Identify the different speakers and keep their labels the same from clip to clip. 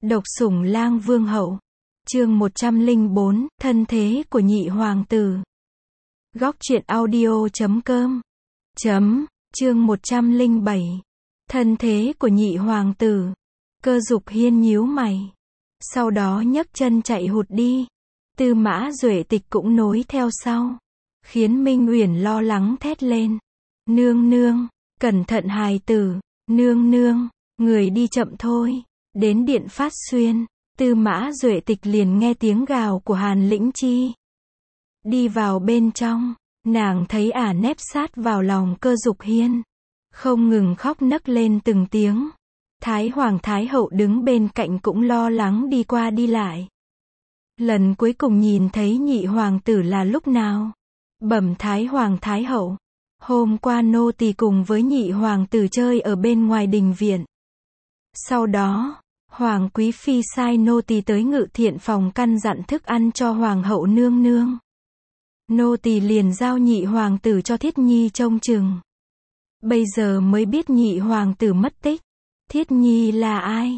Speaker 1: Độc sủng lang vương hậu. Chương 104, thân thế của nhị hoàng tử. Góc truyện audio.com. Chương 107. Thân thế của nhị hoàng tử. Cơ Dục Hiên nhíu mày. Sau đó nhấc chân chạy hụt đi. Tư Mã Duệ Tịch cũng nối theo sau. Khiến Minh Uyển lo lắng thét lên. Nương nương, cẩn thận hài tử. Nương nương, người đi chậm thôi. Đến điện Phát Xuyên, Tư Mã Duệ Tịch liền nghe tiếng gào của Hàn Lĩnh Chi. Đi vào bên trong, nàng thấy ả nép sát vào lòng Cơ Dục Hiên, không ngừng khóc nấc lên từng tiếng. Thái Hoàng Thái Hậu đứng bên cạnh cũng lo lắng đi qua đi lại. Lần cuối cùng nhìn thấy nhị hoàng tử là lúc nào? Bẩm Thái Hoàng Thái Hậu, hôm qua nô tỳ cùng với nhị hoàng tử chơi ở bên ngoài đình viện. Sau đó, Hoàng Quý Phi sai nô tỳ tới Ngự Thiện phòng căn dặn thức ăn cho Hoàng hậu nương nương. Nô tỳ liền giao nhị hoàng tử cho Thiết Nhi trông chừng. Bây giờ mới biết nhị hoàng tử mất tích. Thiết Nhi là ai?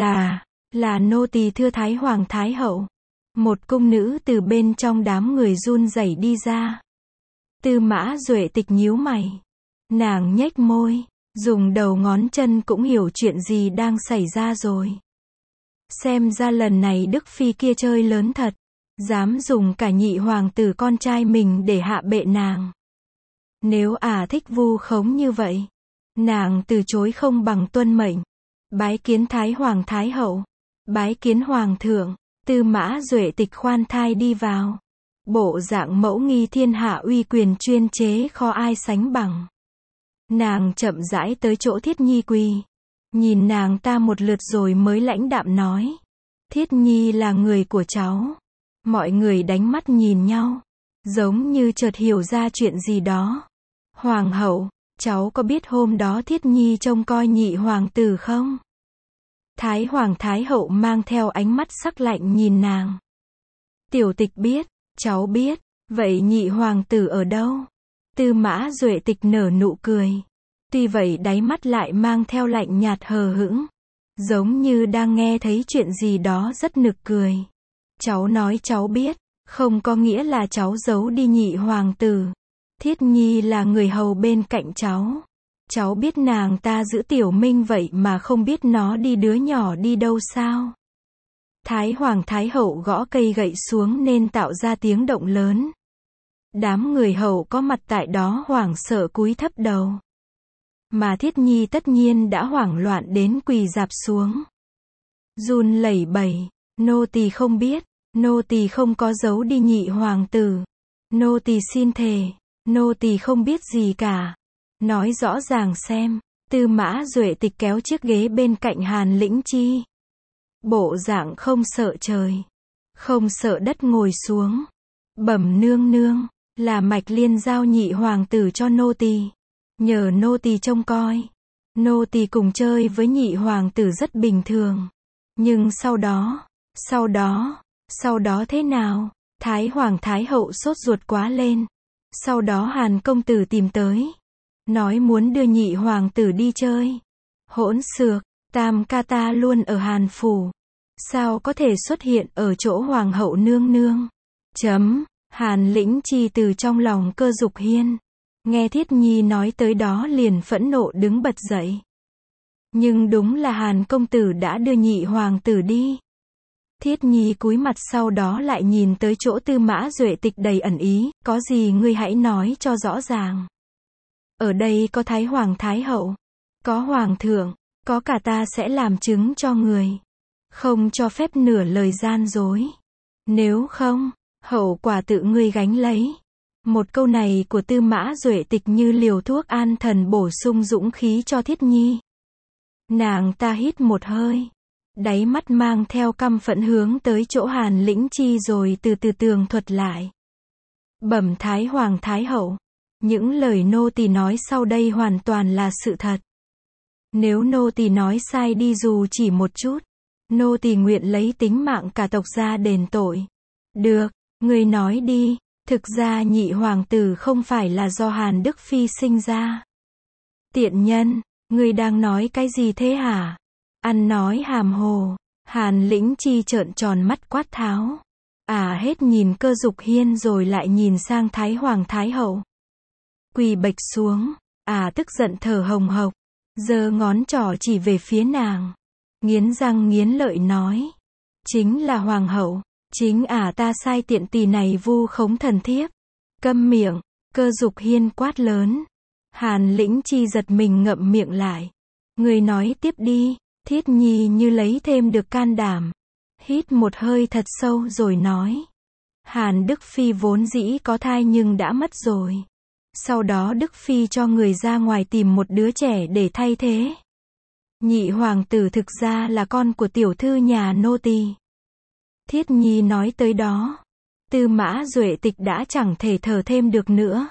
Speaker 1: Là nô tỳ thưa Thái Hoàng Thái Hậu. Một cung nữ từ bên trong đám người run rẩy đi ra. Tư Mã Duệ Tịch nhíu mày. Nàng nhếch môi, dùng đầu ngón chân cũng hiểu chuyện gì đang xảy ra rồi. Xem ra lần này Đức Phi kia chơi lớn thật. Dám dùng cả nhị hoàng tử con trai mình để hạ bệ nàng. Nếu ả thích vu khống như vậy, nàng từ chối không bằng tuân mệnh. Bái kiến Thái Hoàng Thái Hậu. Bái kiến Hoàng thượng. Tư Mã Duệ Tịch khoan thai đi vào. Bộ dạng mẫu nghi thiên hạ uy quyền chuyên chế khó ai sánh bằng. Nàng chậm rãi tới chỗ Thiết Nhi quỳ. Nhìn nàng ta một lượt rồi mới lãnh đạm nói. Thiết Nhi là người của cháu. Mọi người đánh mắt nhìn nhau. Giống như chợt hiểu ra chuyện gì đó. Hoàng hậu, cháu có biết hôm đó Thiết Nhi trông coi nhị hoàng tử không? Thái Hoàng Thái Hậu mang theo ánh mắt sắc lạnh nhìn nàng. Tiểu tịch biết, cháu biết. Vậy nhị hoàng tử ở đâu? Tư Mã Duệ Tịch nở nụ cười. Tuy vậy đáy mắt lại mang theo lạnh nhạt hờ hững. Giống như đang nghe thấy chuyện gì đó rất nực cười. Cháu nói cháu biết, không có nghĩa là cháu giấu đi nhị hoàng tử. Thiết Nhi là người hầu bên cạnh cháu. Cháu biết nàng ta giữ Tiểu Minh vậy mà không biết nó đi đứa nhỏ đi đâu sao? Thái Hoàng Thái Hậu gõ cây gậy xuống nên tạo ra tiếng động lớn. Đám người hầu có mặt tại đó hoảng sợ cúi thấp đầu. Mà Thiết Nhi tất nhiên đã hoảng loạn đến quỳ rạp xuống. Run lẩy bẩy, nô tỳ không biết, nô tỳ không có giấu đi nhị hoàng tử. Nô tỳ xin thề, nô tỳ không biết gì cả. Nói rõ ràng xem. Tư Mã Duệ Tịch kéo chiếc ghế bên cạnh Hàn Lĩnh Chi. Bộ dạng không sợ trời, không sợ đất ngồi xuống. Bẩm nương nương, là Mạch Liên giao nhị hoàng tử cho nô tỳ. Nhờ nô tỳ trông coi. Nô tỳ cùng chơi với nhị hoàng tử rất bình thường. Nhưng sau đó thế nào? Thái Hoàng Thái Hậu sốt ruột quá lên. Sau đó Hàn công tử tìm tới. Nói muốn đưa nhị hoàng tử đi chơi. Hỗn xược, tam ca ta luôn ở Hàn phủ. Sao có thể xuất hiện ở chỗ hoàng hậu nương nương? Hàn Lĩnh Chi từ trong lòng Cơ Dục Hiên. Nghe Thiết Nhi nói tới đó liền phẫn nộ đứng bật dậy. Nhưng đúng là Hàn công tử đã đưa nhị hoàng tử đi. Thiết Nhi cúi mặt sau đó lại nhìn tới chỗ Tư Mã Duệ Tịch đầy ẩn ý. Có gì ngươi hãy nói cho rõ ràng. Ở đây có Thái Hoàng Thái Hậu, có Hoàng thượng, có cả ta sẽ làm chứng cho người. Không cho phép nửa lời gian dối. Nếu không, hậu quả tự ngươi gánh lấy. Một câu này của Tư Mã Duệ Tịch như liều thuốc an thần bổ sung dũng khí cho Thiết Nhi. Nàng ta hít một hơi. Đáy mắt mang theo căm phẫn hướng tới chỗ Hàn Lĩnh Chi rồi từ từ tường thuật lại. Bẩm Thái Hoàng Thái Hậu. Những lời nô tỳ nói sau đây hoàn toàn là sự thật. Nếu nô tỳ nói sai đi dù chỉ một chút, nô tỳ nguyện lấy tính mạng cả tộc ra đền tội. Được, ngươi nói đi. Thực ra nhị hoàng tử không phải là do Hàn Đức Phi sinh ra. Tiện nhân, ngươi đang nói cái gì thế hả? Ăn nói hàm hồ. Hàn Lĩnh Chi trợn tròn mắt quát tháo. Hết nhìn Cơ Dục Hiên rồi lại nhìn sang Thái Hoàng Thái Hậu. Quỳ bệch xuống, tức giận thở hồng hộc, giơ ngón trỏ chỉ về phía nàng. Nghiến răng nghiến lợi nói. Chính là Hoàng hậu, chính ta sai tiện tỳ này vu khống thần thiếp. Câm miệng, Cơ Dục Hiên quát lớn. Hàn Lĩnh Chi giật mình ngậm miệng lại. Người nói tiếp đi. Thiết Nhi như lấy thêm được can đảm. Hít một hơi thật sâu rồi nói. Hàn Đức Phi vốn dĩ có thai nhưng đã mất rồi. Sau đó Đức Phi cho người ra ngoài tìm một đứa trẻ để thay thế. Nhị hoàng tử thực ra là con của tiểu thư nhà nô tỳ. Thiết Nhi nói tới đó. Tư Mã Duệ Tịch đã chẳng thể thở thêm được nữa.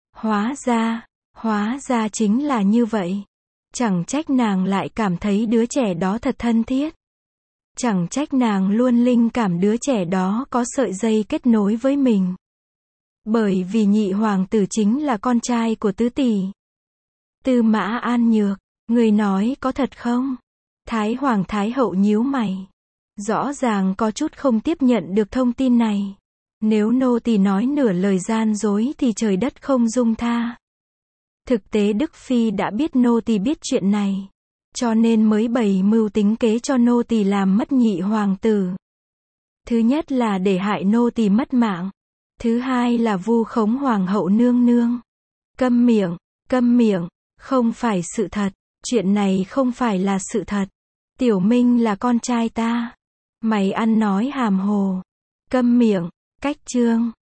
Speaker 1: Hóa ra chính là như vậy. Chẳng trách nàng lại cảm thấy đứa trẻ đó thật thân thiết. Chẳng trách nàng luôn linh cảm đứa trẻ đó có sợi dây kết nối với mình. Bởi vì nhị hoàng tử chính là con trai của tứ tỷ. Tư Mã An Nhược, người nói có thật không? Thái Hoàng Thái Hậu nhíu mày. Rõ ràng có chút không tiếp nhận được thông tin này. Nếu nô tỳ nói nửa lời gian dối thì trời đất không dung tha. Thực tế Đức Phi đã biết nô tỳ biết chuyện này. Cho nên mới bày mưu tính kế cho nô tỳ làm mất nhị hoàng tử. Thứ nhất là để hại nô tỳ mất mạng. Thứ hai là vu khống hoàng hậu nương nương. Câm miệng, không phải sự thật. Chuyện này không phải là sự thật. Tiểu Minh là con trai ta. Mày ăn nói hàm hồ. Câm miệng, cách chương.